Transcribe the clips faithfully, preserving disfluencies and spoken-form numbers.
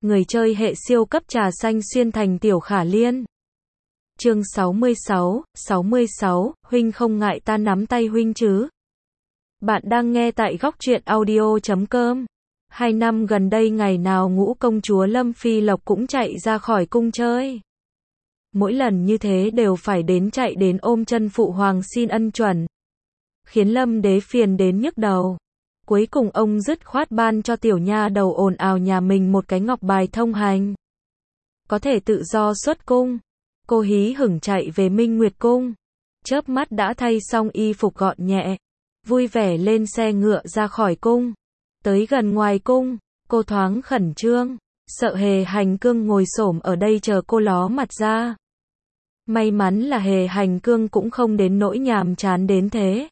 người chơi hệ siêu cấp trà xanh xuyên thành Tiểu Khả Liên. Chương sáu mươi sáu, sáu mươi sáu, huynh không ngại ta nắm tay huynh chứ? Bạn đang nghe tại góc truyện audio chấm com. Hai năm gần đây ngày nào Ngũ công chúa Lâm Phi Lộc cũng chạy ra khỏi cung chơi. Mỗi lần như thế đều phải đến chạy đến ôm chân phụ hoàng xin ân chuẩn, khiến Lâm đế phiền đến nhức đầu. Cuối cùng ông dứt khoát ban cho tiểu nha đầu ồn ào nhà mình một cái ngọc bài thông hành, có thể tự do xuất cung. Cô hí hửng chạy về Minh Nguyệt cung, chớp mắt đã thay xong y phục gọn nhẹ, vui vẻ lên xe ngựa ra khỏi cung. Tới gần ngoài cung, cô thoáng khẩn trương, sợ Hề Hành Cương ngồi xổm ở đây chờ cô ló mặt ra. May mắn là Hề Hành Cương cũng không đến nỗi nhàm chán đến thế.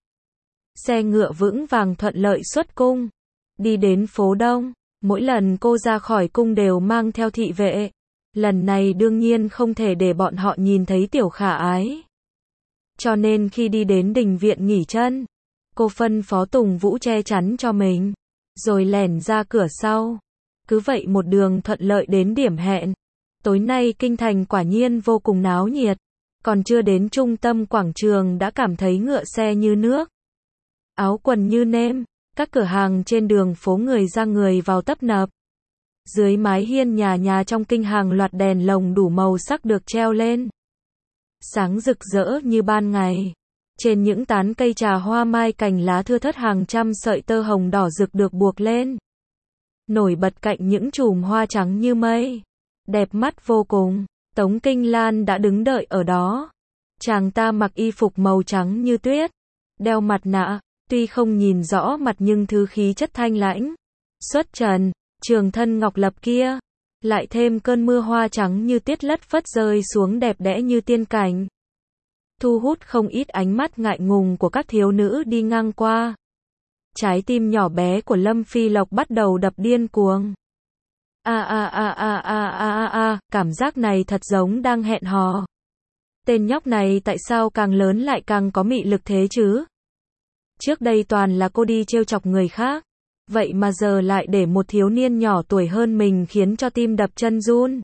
Xe ngựa vững vàng thuận lợi xuất cung. Đi đến phố Đông, mỗi lần cô ra khỏi cung đều mang theo thị vệ. Lần này đương nhiên không thể để bọn họ nhìn thấy Tiểu Khả Ái. Cho nên khi đi đến đình viện nghỉ chân, cô phân phó Tùng Vũ che chắn cho mình, rồi lẻn ra cửa sau. Cứ vậy một đường thuận lợi đến điểm hẹn. Tối nay kinh thành quả nhiên vô cùng náo nhiệt. Còn chưa đến trung tâm quảng trường đã cảm thấy ngựa xe như nước, áo quần như nêm. Các cửa hàng trên đường phố người ra người vào tấp nập. Dưới mái hiên nhà nhà trong kinh hàng loạt đèn lồng đủ màu sắc được treo lên, sáng rực rỡ như ban ngày. Trên những tán cây trà hoa mai cành lá thưa thớt hàng trăm sợi tơ hồng đỏ rực được buộc lên, nổi bật cạnh những chùm hoa trắng như mây, đẹp mắt vô cùng. Tống Kinh Lan đã đứng đợi ở đó. Chàng ta mặc y phục màu trắng như tuyết, đeo mặt nạ, tuy không nhìn rõ mặt nhưng thứ khí chất thanh lãnh, xuất trần, trường thân ngọc lập kia, lại thêm cơn mưa hoa trắng như tuyết lất phất rơi xuống đẹp đẽ như tiên cảnh, thu hút không ít ánh mắt ngại ngùng của các thiếu nữ đi ngang qua. Trái tim nhỏ bé của Lâm Phi Lộc bắt đầu đập điên cuồng. A a a a a a a a, cảm giác này thật giống đang hẹn hò. Tên nhóc này tại sao càng lớn lại càng có mị lực thế chứ? Trước đây toàn là cô đi trêu chọc người khác, vậy mà giờ lại để một thiếu niên nhỏ tuổi hơn mình khiến cho tim đập chân run.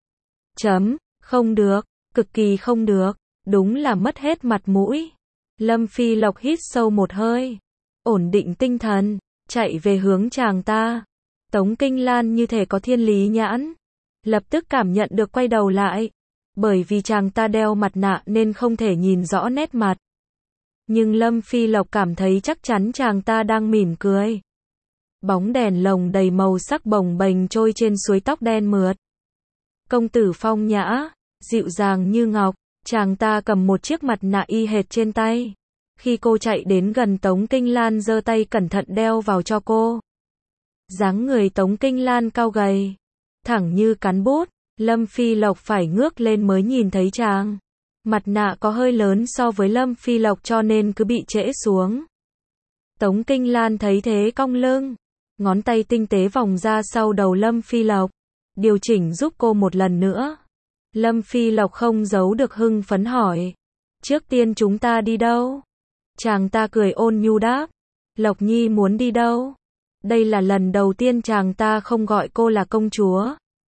Chấm, không được, cực kỳ không được, đúng là mất hết mặt mũi. Lâm Phi Lộc hít sâu một hơi, ổn định tinh thần, chạy về hướng chàng ta. Tống Kinh Lan như thể có thiên lý nhãn, lập tức cảm nhận được quay đầu lại. Bởi vì chàng ta đeo mặt nạ nên không thể nhìn rõ nét mặt. Nhưng Lâm Phi Lộc cảm thấy chắc chắn chàng ta đang mỉm cười. Bóng đèn lồng đầy màu sắc bồng bềnh trôi trên suối tóc đen mượt. Công tử phong nhã, dịu dàng như ngọc, chàng ta cầm một chiếc mặt nạ y hệt trên tay. Khi cô chạy đến gần Tống Kinh Lan giơ tay cẩn thận đeo vào cho cô. Dáng người Tống Kinh Lan cao gầy, thẳng như cán bút. Lâm Phi Lộc phải ngước lên mới nhìn thấy chàng. Mặt nạ có hơi lớn so với Lâm Phi Lộc cho nên cứ bị trễ xuống. Tống Kinh Lan thấy thế cong lưng, ngón tay tinh tế vòng ra sau đầu Lâm Phi Lộc, điều chỉnh giúp cô một lần nữa. Lâm Phi Lộc không giấu được hưng phấn hỏi, trước tiên chúng ta đi đâu? Chàng ta cười ôn nhu đáp, Lộc Nhi muốn đi đâu? Đây là lần đầu tiên chàng ta không gọi cô là công chúa.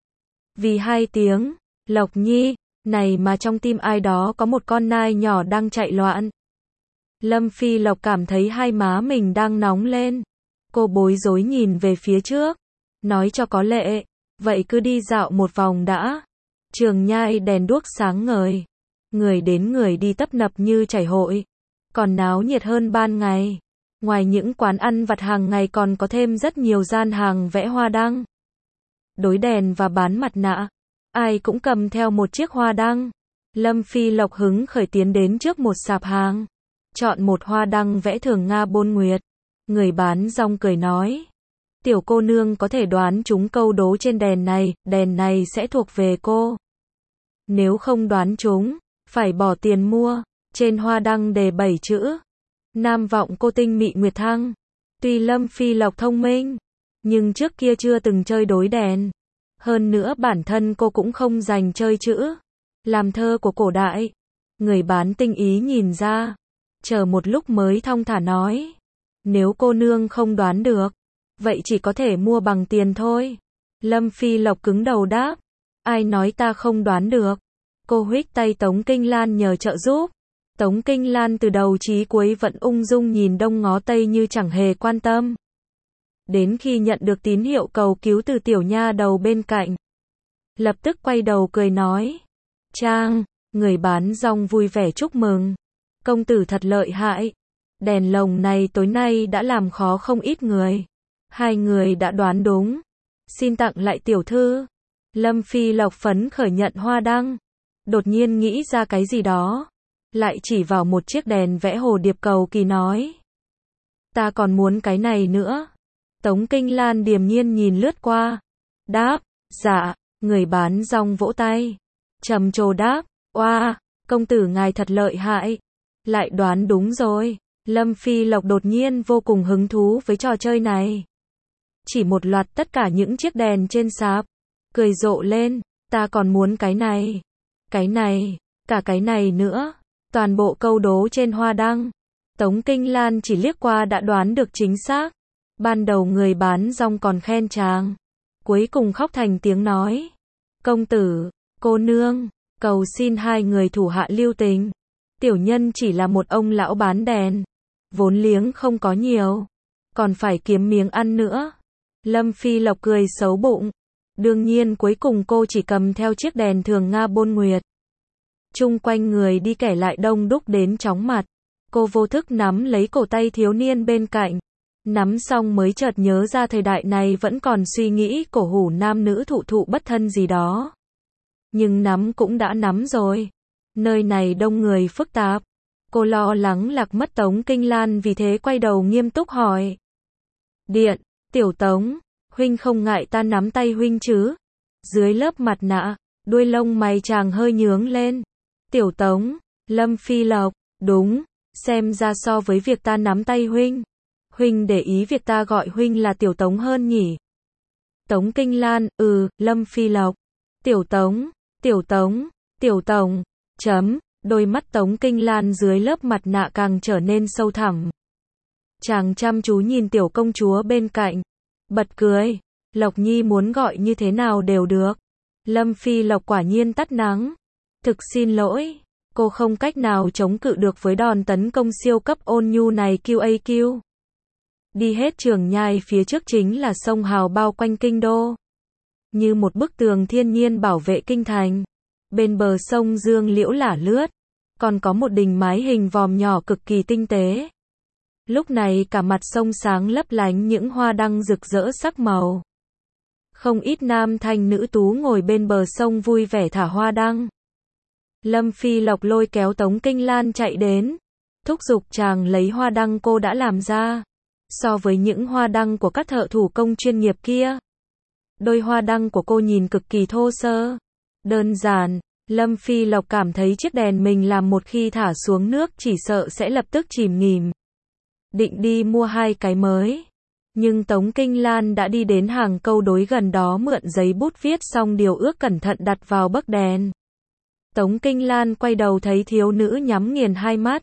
Vì hai tiếng, Lộc Nhi, này mà trong tim ai đó có một con nai nhỏ đang chạy loạn. Lâm Phi Lộc cảm thấy hai má mình đang nóng lên. Cô bối rối nhìn về phía trước, nói cho có lệ, vậy cứ đi dạo một vòng đã. Trường nhai đèn đuốc sáng ngời, người đến người đi tấp nập như chảy hội, còn náo nhiệt hơn ban ngày. Ngoài những quán ăn vặt hàng ngày còn có thêm rất nhiều gian hàng vẽ hoa đăng, đối đèn và bán mặt nạ. Ai cũng cầm theo một chiếc hoa đăng. Lâm Phi Lộc hứng khởi tiến đến trước một sạp hàng, chọn một hoa đăng vẽ thường Nga Bôn Nguyệt. Người bán rong cười nói, tiểu cô nương có thể đoán trúng câu đố trên đèn này, đèn này sẽ thuộc về cô. Nếu không đoán trúng, phải bỏ tiền mua. Trên hoa đăng đề bảy chữ, Nam vọng cô tinh mị nguyệt thăng. Tuy Lâm Phi Lộc thông minh, nhưng trước kia chưa từng chơi đối đèn. Hơn nữa bản thân cô cũng không dành chơi chữ, làm thơ của cổ đại. Người bán tinh ý nhìn ra, chờ một lúc mới thong thả nói, nếu cô nương không đoán được, vậy chỉ có thể mua bằng tiền thôi. Lâm Phi Lộc cứng đầu đáp. Ai nói ta không đoán được. Cô huých tay Tống Kinh Lan nhờ trợ giúp. Tống Kinh Lan từ đầu chí cuối vẫn ung dung nhìn đông ngó tây như chẳng hề quan tâm. Đến khi nhận được tín hiệu cầu cứu từ tiểu nha đầu bên cạnh, lập tức quay đầu cười nói. Trang, người bán rong vui vẻ chúc mừng. Công tử thật lợi hại. Đèn lồng này tối nay đã làm khó không ít người. Hai người đã đoán đúng. Xin tặng lại tiểu thư. Lâm Phi Lộc phấn khởi nhận hoa đăng. Đột nhiên nghĩ ra cái gì đó. Lại chỉ vào một chiếc đèn vẽ hồ điệp cầu kỳ nói. Ta còn muốn cái này nữa. Tống Kinh Lan điềm nhiên nhìn lướt qua. Đáp, dạ, người bán rong vỗ tay. Trầm trồ đáp, oa, công tử ngài thật lợi hại. Lại đoán đúng rồi. Lâm Phi Lộc đột nhiên vô cùng hứng thú với trò chơi này. Chỉ một loạt tất cả những chiếc đèn trên sạp. Cười rộ lên, ta còn muốn cái này. Cái này, cả cái này nữa. Toàn bộ câu đố trên hoa đăng. Tống Kinh Lan chỉ liếc qua đã đoán được chính xác. Ban đầu người bán rong còn khen chàng. Cuối cùng khóc thành tiếng nói. Công tử, cô nương, cầu xin hai người thủ hạ lưu tình. Tiểu nhân chỉ là một ông lão bán đèn. Vốn liếng không có nhiều. Còn phải kiếm miếng ăn nữa. Lâm Phi Lộc cười xấu bụng. Đương nhiên cuối cùng cô chỉ cầm theo chiếc đèn thường Nga Bôn Nguyệt. Chung quanh người đi kẻ lại đông đúc đến chóng mặt. Cô vô thức nắm lấy cổ tay thiếu niên bên cạnh. Nắm xong mới chợt nhớ ra thời đại này vẫn còn suy nghĩ cổ hủ nam nữ thụ thụ bất thân gì đó. Nhưng nắm cũng đã nắm rồi. Nơi này đông người phức tạp. Cô lo lắng lạc mất Tống Kinh Lan vì thế quay đầu nghiêm túc hỏi. Điện, tiểu Tống, huynh không ngại ta nắm tay huynh chứ? Dưới lớp mặt nạ, đuôi lông mày chàng hơi nhướng lên. Tiểu Tống, Lâm Phi Lộc, đúng, xem ra so với việc ta nắm tay huynh. Huynh để ý việc ta gọi huynh là tiểu Tống hơn nhỉ? Tống Kinh Lan, ừ, Lâm Phi Lộc. Tiểu Tống, tiểu Tống, tiểu Tổng, chấm, đôi mắt Tống Kinh Lan dưới lớp mặt nạ càng trở nên sâu thẳm. Chàng chăm chú nhìn tiểu công chúa bên cạnh. Bật cười, Lộc Nhi muốn gọi như thế nào đều được. Lâm Phi Lộc quả nhiên tắt nắng. Thực xin lỗi, cô không cách nào chống cự được với đòn tấn công siêu cấp ôn nhu này quy a quy. Đi hết Trường Nhai phía trước chính là sông Hào bao quanh kinh đô. Như một bức tường thiên nhiên bảo vệ kinh thành. Bên bờ sông dương liễu lả lướt. Còn có một đình mái hình vòm nhỏ cực kỳ tinh tế. Lúc này cả mặt sông sáng lấp lánh những hoa đăng rực rỡ sắc màu. Không ít nam thanh nữ tú ngồi bên bờ sông vui vẻ thả hoa đăng. Lâm Phi Lộc lôi kéo Tống Kinh Lan chạy đến. Thúc giục chàng lấy hoa đăng cô đã làm ra. So với những hoa đăng của các thợ thủ công chuyên nghiệp kia. Đôi hoa đăng của cô nhìn cực kỳ thô sơ. Đơn giản, Lâm Phi Lộc cảm thấy chiếc đèn mình làm một khi thả xuống nước chỉ sợ sẽ lập tức chìm nghỉm. Định đi mua hai cái mới. Nhưng Tống Kinh Lan đã đi đến hàng câu đối gần đó mượn giấy bút viết xong điều ước cẩn thận đặt vào bấc đèn. Tống Kinh Lan quay đầu thấy thiếu nữ nhắm nghiền hai mắt.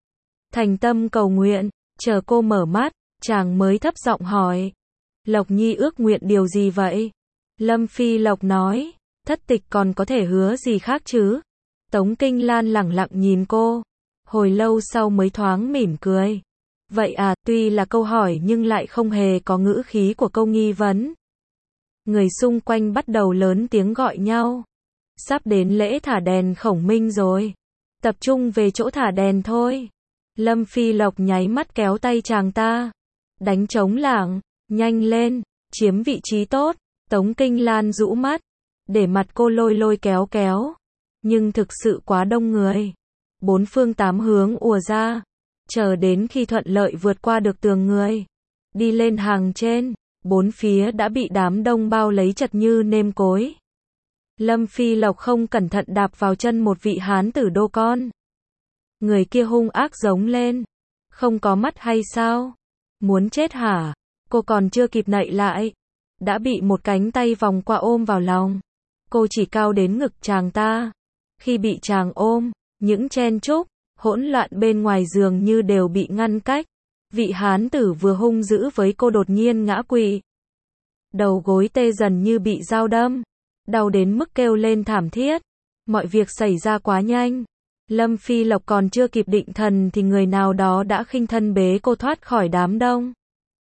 Thành tâm cầu nguyện, chờ cô mở mắt, chàng mới thấp giọng hỏi. Lộc Nhi ước nguyện điều gì vậy? Lâm Phi Lộc nói, thất tịch còn có thể hứa gì khác chứ? Tống Kinh Lan lẳng lặng nhìn cô. Hồi lâu sau mới thoáng mỉm cười. Vậy à, tuy là câu hỏi nhưng lại không hề có ngữ khí của câu nghi vấn. Người xung quanh bắt đầu lớn tiếng gọi nhau. Sắp đến lễ thả đèn khổng minh rồi. Tập trung về chỗ thả đèn thôi. Lâm Phi Lộc nháy mắt kéo tay chàng ta. Đánh trống lảng, nhanh lên, chiếm vị trí tốt. Tống Kinh Lan rũ mắt. Để mặt cô lôi lôi kéo kéo. Nhưng thực sự quá đông người. Bốn phương tám hướng ùa ra. Chờ đến khi thuận lợi vượt qua được tường người. Đi lên hàng trên. Bốn phía đã bị đám đông bao lấy chật như nêm cối. Lâm Phi Lộc không cẩn thận đạp vào chân một vị hán tử đô con. Người kia hung ác giống lên. Không có mắt hay sao? Muốn chết hả? Cô còn chưa kịp nậy lại. Đã bị một cánh tay vòng qua ôm vào lòng. Cô chỉ cao đến ngực chàng ta. Khi bị chàng ôm, những chen chúc, hỗn loạn bên ngoài giường như đều bị ngăn cách. Vị hán tử vừa hung dữ với cô đột nhiên ngã quỵ. đầu gối tê dần như bị dao đâm, đau đến mức kêu lên thảm thiết. Mọi việc xảy ra quá nhanh. Lâm Phi Lộc còn chưa kịp định thần thì người nào đó đã khinh thân bế cô thoát khỏi đám đông.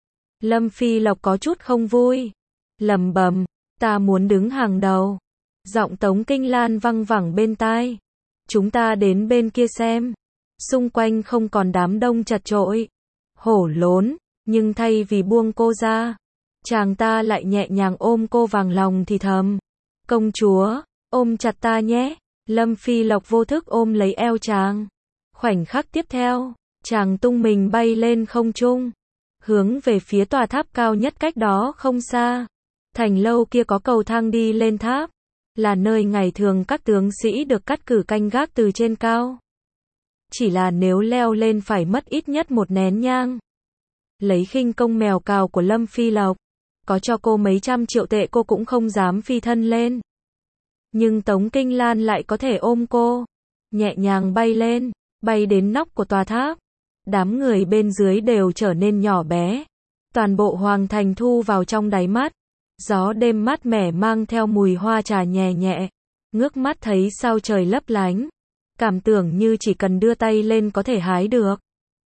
Lâm Phi Lộc có chút không vui, lẩm bẩm, ta muốn đứng hàng đầu. Giọng Tống Kinh Lan văng vẳng bên tai. Chúng ta đến bên kia xem. Xung quanh không còn đám đông chật chội, hổ lốn, nhưng thay vì buông cô ra, chàng ta lại nhẹ nhàng ôm cô vào lòng thì thầm. Công chúa, ôm chặt ta nhé. Lâm Phi Lộc vô thức ôm lấy eo chàng. Khoảnh khắc tiếp theo, chàng tung mình bay lên không trung, hướng về phía tòa tháp cao nhất cách đó không xa. Thành lâu kia có cầu thang đi lên tháp, là nơi ngày thường các tướng sĩ được cắt cử canh gác từ trên cao. Chỉ là nếu leo lên phải mất ít nhất một nén nhang. Lấy khinh công mèo cào của Lâm Phi Lộc, có cho cô mấy trăm triệu tệ cô cũng không dám phi thân lên. Nhưng Tống Kinh Lan lại có thể ôm cô, nhẹ nhàng bay lên, bay đến nóc của tòa tháp. Đám người bên dưới đều trở nên nhỏ bé. Toàn bộ hoàng thành thu vào trong đáy mắt. Gió đêm mát mẻ mang theo mùi hoa trà nhẹ nhẹ. Ngước mắt thấy sao trời lấp lánh. Cảm tưởng như chỉ cần đưa tay lên có thể hái được.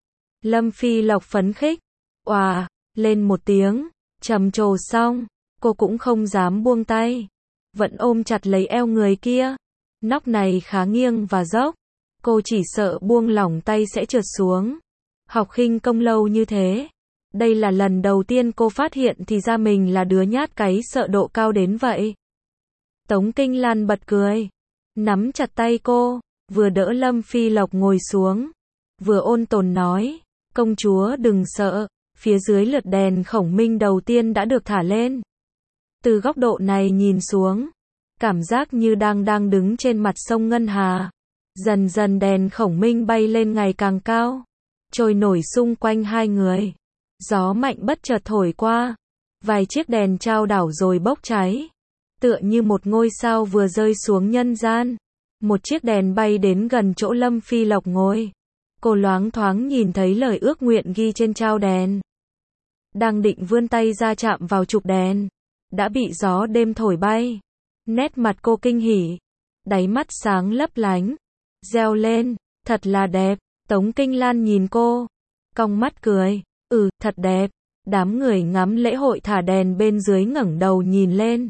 Lâm Phi Lộc phấn khích. Oà, lên một tiếng, trầm trồ xong, cô cũng không dám buông tay. Vẫn ôm chặt lấy eo người kia. Nóc này khá nghiêng và dốc. Cô chỉ sợ buông lỏng tay sẽ trượt xuống. Học khinh công lâu như thế. Đây là lần đầu tiên cô phát hiện thì ra mình là đứa nhát cái sợ độ cao đến vậy. Tống Kinh Lan bật cười. Nắm chặt tay cô, vừa đỡ Lâm Phi Lộc ngồi xuống. Vừa ôn tồn nói. Công chúa đừng sợ. Phía dưới lượt đèn khổng minh đầu tiên đã được thả lên. Từ góc độ này nhìn xuống, cảm giác như đang đang đứng trên mặt sông Ngân Hà. Dần dần đèn khổng minh bay lên ngày càng cao, trôi nổi xung quanh hai người. Gió mạnh bất chợt thổi qua, vài chiếc đèn trao đảo rồi bốc cháy, tựa như một ngôi sao vừa rơi xuống nhân gian. Một chiếc đèn bay đến gần chỗ Lâm Phi Lộc ngồi. Cô loáng thoáng nhìn thấy lời ước nguyện ghi trên trao đèn. Đang định vươn tay ra chạm vào trục đèn, đã bị gió đêm thổi bay. Nét mặt cô kinh hỉ, đáy mắt sáng lấp lánh, reo lên, thật là đẹp. Tống Kinh Lan nhìn cô, cong mắt cười, ừ, thật đẹp. Đám người ngắm lễ hội thả đèn bên dưới ngẩng đầu nhìn lên.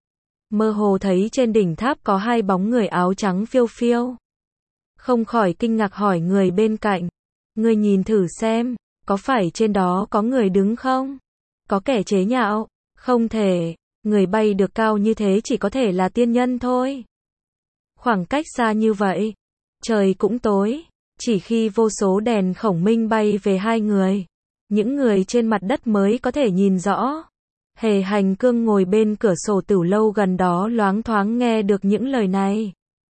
Mơ hồ thấy trên đỉnh tháp có hai bóng người áo trắng phiêu phiêu. Không khỏi kinh ngạc hỏi người bên cạnh, ngươi nhìn thử xem, có phải trên đó có người đứng không? Có kẻ chế nhạo, không thể, người bay được cao như thế chỉ có thể là tiên nhân thôi. Khoảng cách xa như vậy, trời cũng tối, chỉ khi vô số đèn khổng minh bay về hai người, những người trên mặt đất mới có thể nhìn rõ. Hề Hành Cương ngồi bên cửa sổ tửu lâu gần đó loáng thoáng nghe được những lời này.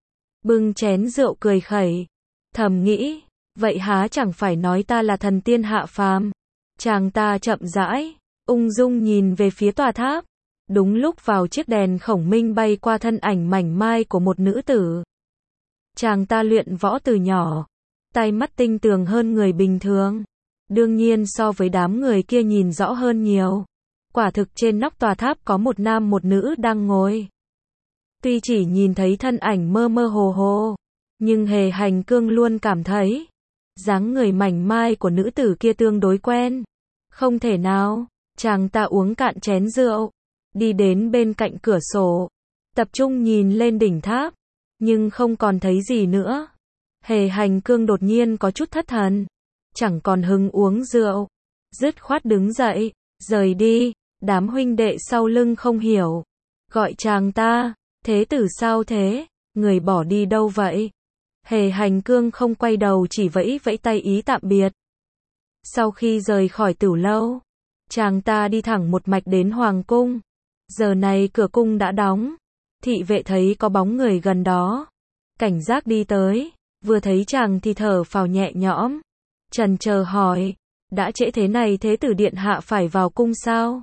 Bưng chén rượu cười khẩy, thầm nghĩ, vậy há chẳng phải nói ta là thần tiên hạ phàm. Chàng ta chậm rãi, ung dung nhìn về phía tòa tháp. Đúng lúc vào chiếc đèn khổng minh bay qua thân ảnh mảnh mai của một nữ tử. Chàng ta luyện võ từ nhỏ, tay mắt tinh tường hơn người bình thường. Đương nhiên so với đám người kia nhìn rõ hơn nhiều. Quả thực trên nóc tòa tháp có một nam một nữ đang ngồi. Tuy chỉ nhìn thấy thân ảnh mơ mơ hồ hồ, nhưng Hề Hành Cương luôn cảm thấy dáng người mảnh mai của nữ tử kia tương đối quen. Không thể nào, chàng ta uống cạn chén rượu, đi đến bên cạnh cửa sổ, tập trung nhìn lên đỉnh tháp, nhưng không còn thấy gì nữa. Hề Hành Cương đột nhiên có chút thất thần, chẳng còn hứng uống rượu, dứt khoát đứng dậy, rời đi. Đám huynh đệ sau lưng không hiểu, gọi chàng ta, thế tử sao thế, người bỏ đi đâu vậy? Hề Hành Cương không quay đầu chỉ vẫy vẫy tay ý tạm biệt. Sau khi rời khỏi tửu lâu, chàng ta đi thẳng một mạch đến hoàng cung. Giờ này cửa cung đã đóng, thị vệ thấy có bóng người gần đó, cảnh giác đi tới, vừa thấy chàng thì thở phào nhẹ nhõm, chần chờ hỏi, đã trễ thế này thế tử điện hạ phải vào cung sao?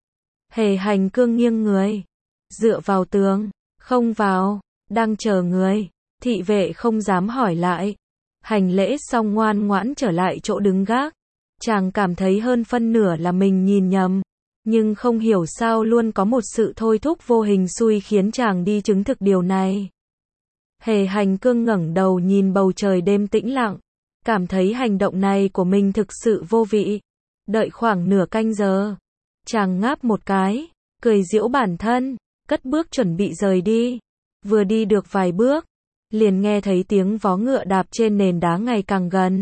Hề Hành Cương nghiêng người, dựa vào tường, không vào, đang chờ người. Thị vệ không dám hỏi lại. Hành lễ xong ngoan ngoãn trở lại chỗ đứng gác. Chàng cảm thấy hơn phân nửa là mình nhìn nhầm. Nhưng không hiểu sao luôn có một sự thôi thúc vô hình xui khiến chàng đi chứng thực điều này. Hề Hành Cương ngẩng đầu nhìn bầu trời đêm tĩnh lặng, cảm thấy hành động này của mình thực sự vô vị. Đợi khoảng nửa canh giờ, chàng ngáp một cái, cười giễu bản thân, cất bước chuẩn bị rời đi. Vừa đi được vài bước, liền nghe thấy tiếng vó ngựa đạp trên nền đá ngày càng gần.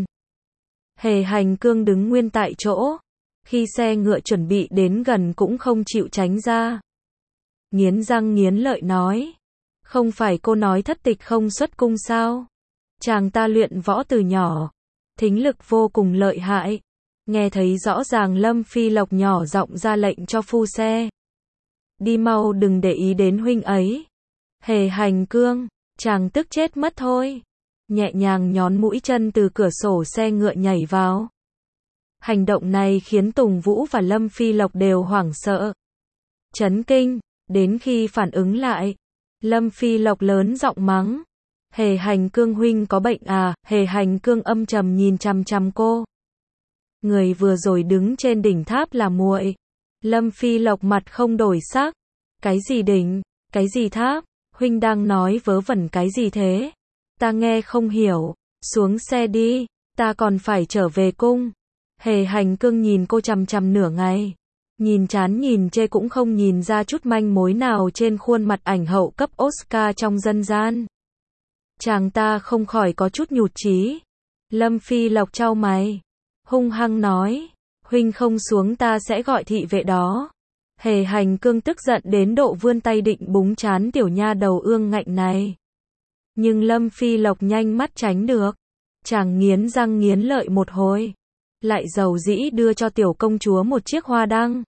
Hề Hành Cương đứng nguyên tại chỗ, khi xe ngựa chuẩn bị đến gần cũng không chịu tránh ra. Nghiến răng nghiến lợi nói, không phải cô nói thất tịch không xuất cung sao? Chàng ta luyện võ từ nhỏ, thính lực vô cùng lợi hại, nghe thấy rõ ràng Lâm Phi Lộc nhỏ giọng ra lệnh cho phu xe. Đi mau, đừng để ý đến huynh ấy. Hề Hành Cương, chàng tức chết mất thôi. Nhẹ nhàng nhón mũi chân từ cửa sổ xe ngựa nhảy vào. Hành động này khiến Tùng Vũ và Lâm Phi Lộc đều hoảng sợ, chấn kinh, đến khi phản ứng lại, Lâm Phi Lộc lớn giọng mắng, Hề Hành Cương huynh có bệnh à? Hề Hành Cương âm trầm nhìn chằm chằm cô. Người vừa rồi đứng trên đỉnh tháp là muội. Lâm Phi Lộc mặt không đổi sắc. Cái gì đỉnh, cái gì tháp, huynh đang nói vớ vẩn cái gì thế? Ta nghe không hiểu, xuống xe đi, ta còn phải trở về cung. Hề Hành Cương nhìn cô chằm chằm nửa ngày, nhìn chán nhìn chê cũng không nhìn ra chút manh mối nào trên khuôn mặt ảnh hậu cấp Oscar trong dân gian. Chàng ta không khỏi có chút nhụt chí. Lâm Phi Lộc chau mày, hung hăng nói, huynh không xuống ta sẽ gọi thị vệ đó. Hề Hành Cương tức giận đến độ vươn tay định búng chán tiểu nha đầu ương ngạnh này. Nhưng Lâm Phi Lộc nhanh mắt tránh được. Chàng nghiến răng nghiến lợi một hồi, lại dầu dĩ đưa cho tiểu công chúa một chiếc hoa đăng.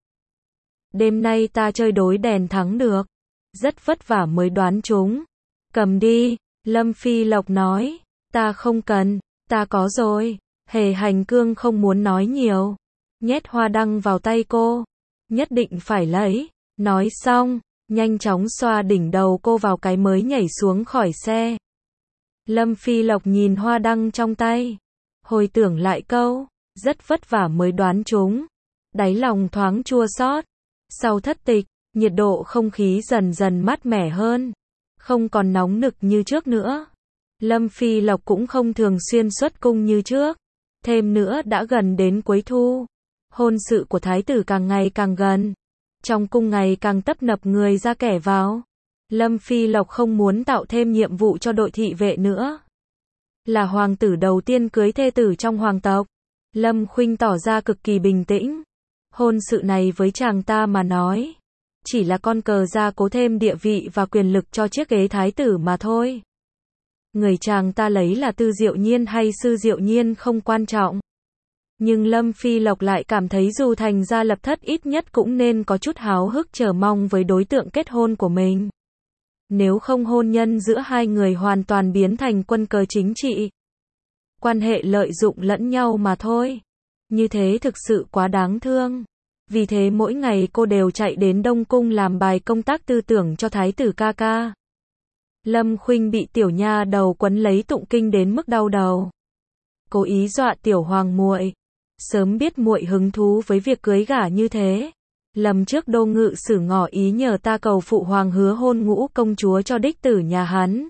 Đêm nay ta chơi đối đèn thắng được, rất vất vả mới đoán trúng. Cầm đi, Lâm Phi Lộc nói, ta không cần, ta có rồi. Hề Hành Cương không muốn nói nhiều, nhét hoa đăng vào tay cô, nhất định phải lấy. Nói xong, nhanh chóng xoa đỉnh đầu cô vào cái mới nhảy xuống khỏi xe. Lâm Phi Lộc nhìn hoa đăng trong tay, hồi tưởng lại câu, rất vất vả mới đoán trúng, đáy lòng thoáng chua xót. Sau thất tịch, nhiệt độ không khí dần dần mát mẻ hơn, không còn nóng nực như trước nữa. Lâm Phi Lộc cũng không thường xuyên xuất cung như trước, thêm nữa đã gần đến cuối thu, hôn sự của thái tử càng ngày càng gần, trong cung ngày càng tấp nập người ra kẻ vào. Lâm Phi Lộc không muốn tạo thêm nhiệm vụ cho đội thị vệ nữa. Là hoàng tử đầu tiên cưới thê tử trong hoàng tộc, Lâm Khuynh tỏ ra cực kỳ bình tĩnh. Hôn sự này với chàng ta mà nói, chỉ là con cờ gia cố thêm địa vị và quyền lực cho chiếc ghế thái tử mà thôi. Người chàng ta lấy là Tư Diệu Nhiên hay Sư Diệu Nhiên không quan trọng. Nhưng Lâm Phi Lộc lại cảm thấy dù thành gia lập thất ít nhất cũng nên có chút háo hức chờ mong với đối tượng kết hôn của mình. Nếu không hôn nhân giữa hai người hoàn toàn biến thành quân cờ chính trị. Quan hệ lợi dụng lẫn nhau mà thôi. Như thế thực sự quá đáng thương. Vì thế mỗi ngày cô đều chạy đến Đông Cung làm bài công tác tư tưởng cho thái tử ca ca. Lâm Khuynh bị tiểu nha đầu quấn lấy tụng kinh đến mức đau đầu. Cố ý dọa tiểu hoàng muội. Sớm biết muội hứng thú với việc cưới gả như thế. Lần trước Đô Ngự Sử ngỏ ý nhờ ta cầu phụ hoàng hứa hôn Ngũ công chúa cho đích tử nhà hắn.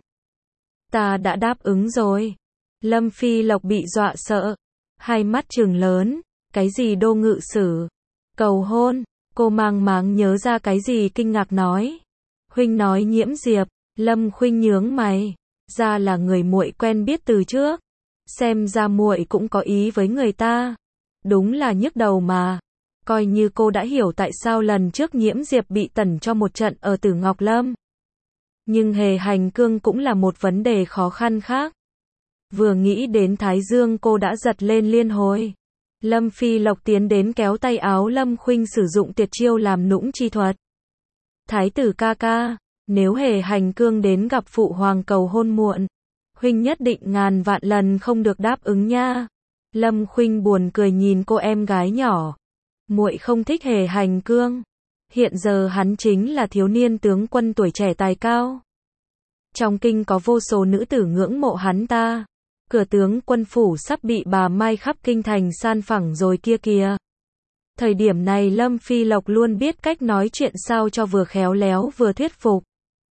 Ta đã đáp ứng rồi. Lâm Phi Lộc bị dọa sợ, hai mắt trừng lớn, cái gì Đô Ngự Sử? Cầu hôn? Cô mang máng nhớ ra cái gì kinh ngạc nói. Huynh nói Nhiễm Diệp. Lâm Khuynh nhướng mày, ra là người muội quen biết từ trước. Xem ra muội cũng có ý với người ta. Đúng là nhức đầu mà. Coi như cô đã hiểu tại sao lần trước Nhiễm Diệp bị tẩn cho một trận ở Tử Ngọc Lâm. Nhưng Hề Hành Cương cũng là một vấn đề khó khăn khác. Vừa nghĩ đến Thái Dương cô đã giật lên liên hồi. Lâm Phi Lộc tiến đến kéo tay áo Lâm Khuynh sử dụng tuyệt chiêu làm nũng chi thuật. Thái tử ca ca, nếu Hề Hành Cương đến gặp phụ hoàng cầu hôn muộn, huynh nhất định ngàn vạn lần không được đáp ứng nha. Lâm Khuynh buồn cười nhìn cô em gái nhỏ. Muội không thích Hề Hành Cương. Hiện giờ hắn chính là thiếu niên tướng quân tuổi trẻ tài cao. Trong kinh có vô số nữ tử ngưỡng mộ hắn ta. Cửa tướng quân phủ sắp bị bà Mai khắp kinh thành san phẳng rồi kia kìa. Thời điểm này Lâm Phi Lộc luôn biết cách nói chuyện sao cho vừa khéo léo vừa thuyết phục.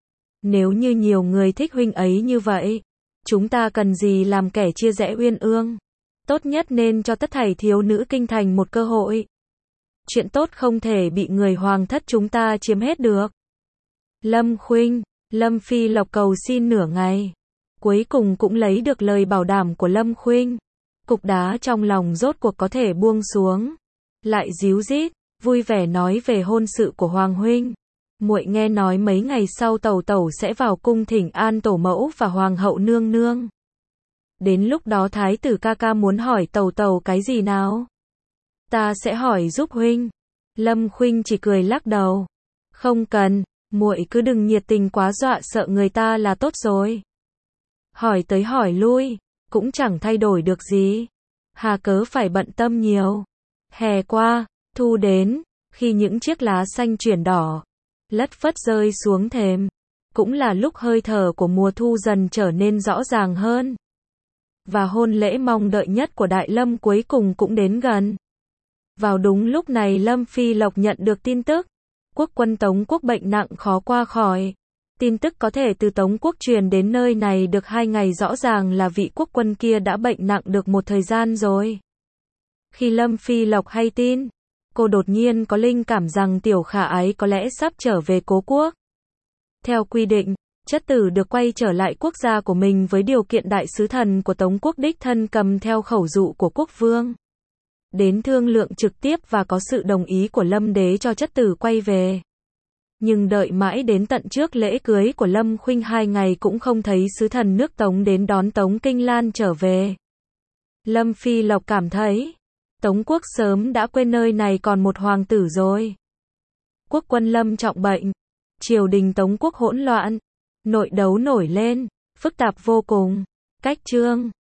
Nếu như nhiều người thích huynh ấy như vậy, chúng ta cần gì làm kẻ chia rẽ uyên ương. Tốt nhất nên cho tất thảy thiếu nữ kinh thành một cơ hội. Chuyện tốt không thể bị người hoàng thất chúng ta chiếm hết được. Lâm Khuynh, Lâm Phi Lộc cầu xin nửa ngày. Cuối cùng cũng lấy được lời bảo đảm của Lâm Khuynh. Cục đá trong lòng rốt cuộc có thể buông xuống. Lại díu dít, vui vẻ nói về hôn sự của Hoàng huynh. Muội nghe nói mấy ngày sau tẩu tẩu sẽ vào cung thỉnh an tổ mẫu và hoàng hậu nương nương. Đến lúc đó thái tử ca ca muốn hỏi tẩu tẩu cái gì nào? Ta sẽ hỏi giúp huynh. Lâm Khuynh chỉ cười lắc đầu. Không cần, muội cứ đừng nhiệt tình quá dọa sợ người ta là tốt rồi. Hỏi tới hỏi lui, cũng chẳng thay đổi được gì. Hà cớ phải bận tâm nhiều. Hè qua, thu đến, khi những chiếc lá xanh chuyển đỏ, lất phất rơi xuống thềm, cũng là lúc hơi thở của mùa thu dần trở nên rõ ràng hơn. Và hôn lễ mong đợi nhất của Đại Lâm cuối cùng cũng đến gần. Vào đúng lúc này Lâm Phi Lộc nhận được tin tức, quốc quân Tống quốc bệnh nặng khó qua khỏi. Tin tức có thể từ Tống quốc truyền đến nơi này được hai ngày rõ ràng là vị quốc quân kia đã bệnh nặng được một thời gian rồi. Khi Lâm Phi Lộc hay tin, cô đột nhiên có linh cảm rằng tiểu khả ái có lẽ sắp trở về cố quốc. Theo quy định, chất tử được quay trở lại quốc gia của mình với điều kiện đại sứ thần của Tống quốc đích thân cầm theo khẩu dụ của quốc vương. Đến thương lượng trực tiếp và có sự đồng ý của Lâm đế cho chất tử quay về. Nhưng đợi mãi đến tận trước lễ cưới của Lâm Khuynh hai ngày cũng không thấy sứ thần nước Tống đến đón Tống Kinh Lan trở về. Lâm Phi Lộc cảm thấy, Tống quốc sớm đã quên nơi này còn một hoàng tử rồi. Quốc quân Lâm trọng bệnh, triều đình Tống quốc hỗn loạn, nội đấu nổi lên, phức tạp vô cùng. Cách chương